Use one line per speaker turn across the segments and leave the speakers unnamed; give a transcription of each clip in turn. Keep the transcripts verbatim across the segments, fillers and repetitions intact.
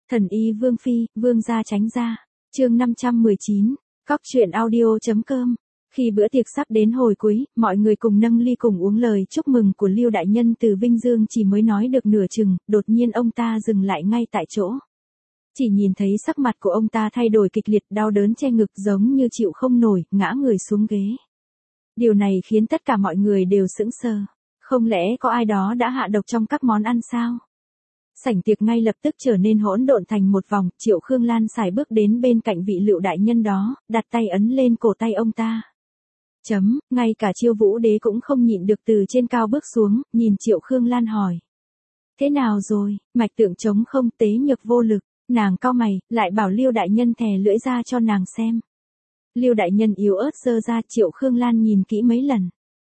Thần y Vương Phi, Vương gia tránh ra. Chương năm trăm mười chín, cóc truyện audio.com. Khi bữa tiệc sắp đến hồi cuối, mọi người cùng nâng ly cùng uống lời chúc mừng của Lưu đại nhân từ Vinh Dương chỉ mới nói được nửa chừng, đột nhiên ông ta dừng lại ngay tại chỗ. Chỉ nhìn thấy sắc mặt của ông ta thay đổi kịch liệt, đau đớn che ngực giống như chịu không nổi, ngã người xuống ghế. Điều này khiến tất cả mọi người đều sững sờ. Không lẽ có ai đó đã hạ độc trong các món ăn sao? Sảnh tiệc ngay lập tức trở nên hỗn độn thành một vòng, Triệu Khương Lan sải bước đến bên cạnh vị Lưu đại nhân đó, đặt tay ấn lên cổ tay ông ta. Chấm, ngay cả Chiêu Vũ Đế cũng không nhịn được từ trên cao bước xuống, nhìn Triệu Khương Lan hỏi. Thế nào rồi, mạch tượng trống không, tế nhược vô lực, nàng cau mày, lại bảo Lưu đại nhân thè lưỡi ra cho nàng xem. Lưu đại nhân yếu ớt giơ ra, Triệu Khương Lan nhìn kỹ mấy lần.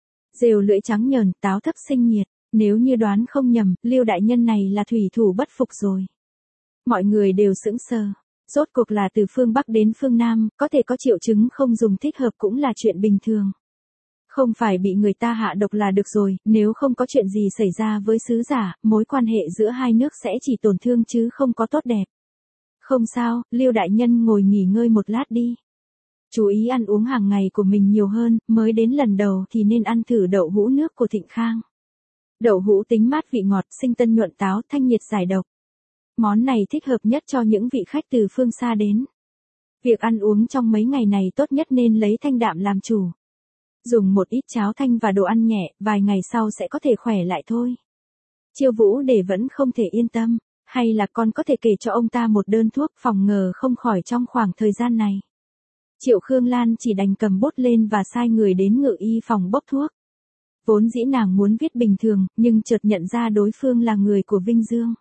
Rều lưỡi trắng nhờn, táo thấp sinh nhiệt, nếu như đoán không nhầm, Lưu đại nhân này là thủy thủ bất phục rồi. Mọi người đều sững sờ. Rốt cuộc là từ phương Bắc đến phương Nam, có thể có triệu chứng không dùng thích hợp cũng là chuyện bình thường. Không phải bị người ta hạ độc là được rồi, nếu không có chuyện gì xảy ra với sứ giả, mối quan hệ giữa hai nước sẽ chỉ tổn thương chứ không có tốt đẹp. Không sao, Lưu đại nhân ngồi nghỉ ngơi một lát đi. Chú ý ăn uống hàng ngày của mình nhiều hơn, mới đến lần đầu thì nên ăn thử đậu hũ nước của Thịnh Khang. Đậu hũ tính mát vị ngọt, sinh tân nhuận táo, thanh nhiệt giải độc. Món này thích hợp nhất cho những vị khách từ phương xa đến. Việc ăn uống trong mấy ngày này tốt nhất nên lấy thanh đạm làm chủ. Dùng một ít cháo thanh và đồ ăn nhẹ, vài ngày sau sẽ có thể khỏe lại thôi. Chiêu Vũ Đế vẫn không thể yên tâm, hay là con có thể kể cho ông ta một đơn thuốc phòng ngừa không khỏi trong khoảng thời gian này. Triệu Khương Lan chỉ đành cầm bút lên và sai người đến ngự y phòng bốc thuốc. Vốn dĩ nàng muốn viết bình thường, nhưng chợt nhận ra đối phương là người của Vinh Dương.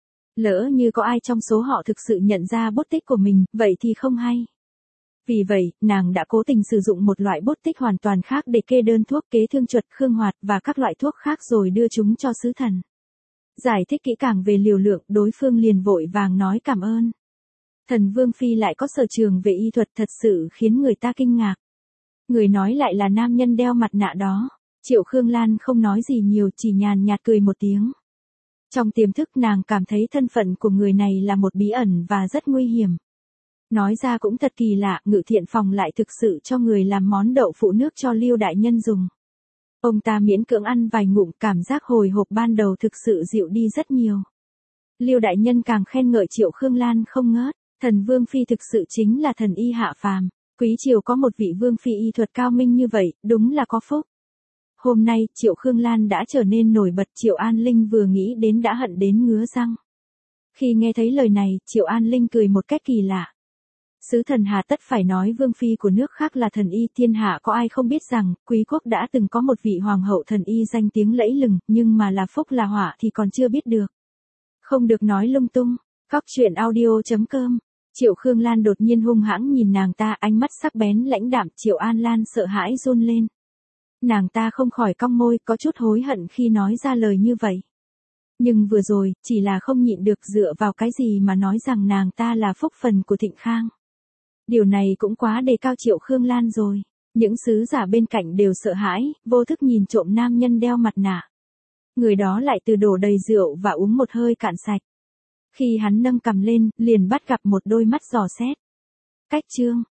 Lỡ như có ai trong số họ thực sự nhận ra bút tích của mình, vậy thì không hay. Vì vậy, nàng đã cố tình sử dụng một loại bút tích hoàn toàn khác để kê đơn thuốc kế thương chuột, khương hoạt và các loại thuốc khác rồi đưa chúng cho sứ thần. Giải thích kỹ càng về liều lượng, đối phương liền vội vàng nói cảm ơn. Thần Vương Phi lại có sở trường về y thuật thật sự khiến người ta kinh ngạc. Người nói lại là nam nhân đeo mặt nạ đó. Triệu Khương Lan không nói gì nhiều, chỉ nhàn nhạt cười một tiếng. Trong tiềm thức nàng cảm thấy thân phận của người này là một bí ẩn và rất nguy hiểm. Nói ra cũng thật kỳ lạ, Ngự Thiện Phòng lại thực sự cho người làm món đậu phụ nước cho Lưu đại nhân dùng. Ông ta miễn cưỡng ăn vài ngụm, cảm giác hồi hộp ban đầu thực sự dịu đi rất nhiều. Lưu đại nhân càng khen ngợi Triệu Khương Lan không ngớt, thần Vương Phi thực sự chính là thần y hạ phàm, quý triều có một vị Vương Phi y thuật cao minh như vậy, đúng là có phúc. Hôm nay, Triệu Khương Lan đã trở nên nổi bật, Triệu An Linh vừa nghĩ đến đã hận đến ngứa răng. Khi nghe thấy lời này, Triệu An Linh cười một cách kỳ lạ. Sứ thần hà tất phải nói Vương Phi của nước khác là thần y, thiên hạ có ai không biết rằng, quý quốc đã từng có một vị hoàng hậu thần y danh tiếng lẫy lừng, nhưng mà là phúc là họa thì còn chưa biết được. Không được nói lung tung, cóc truyện audio.com. Triệu Khương Lan đột nhiên hung hãng nhìn nàng ta, ánh mắt sắc bén lãnh đạm, Triệu An Lan sợ hãi run lên. Nàng ta không khỏi cong môi, có chút hối hận khi nói ra lời như vậy. Nhưng vừa rồi, chỉ là không nhịn được dựa vào cái gì mà nói rằng nàng ta là phúc phần của Thịnh Khang. Điều này cũng quá đề cao Triệu Khương Lan rồi. Những sứ giả bên cạnh đều sợ hãi, vô thức nhìn trộm nam nhân đeo mặt nạ. Người đó lại từ đổ đầy rượu và uống một hơi cạn sạch. Khi hắn nâng cằm lên, liền bắt gặp một đôi mắt dò xét. Cách chương.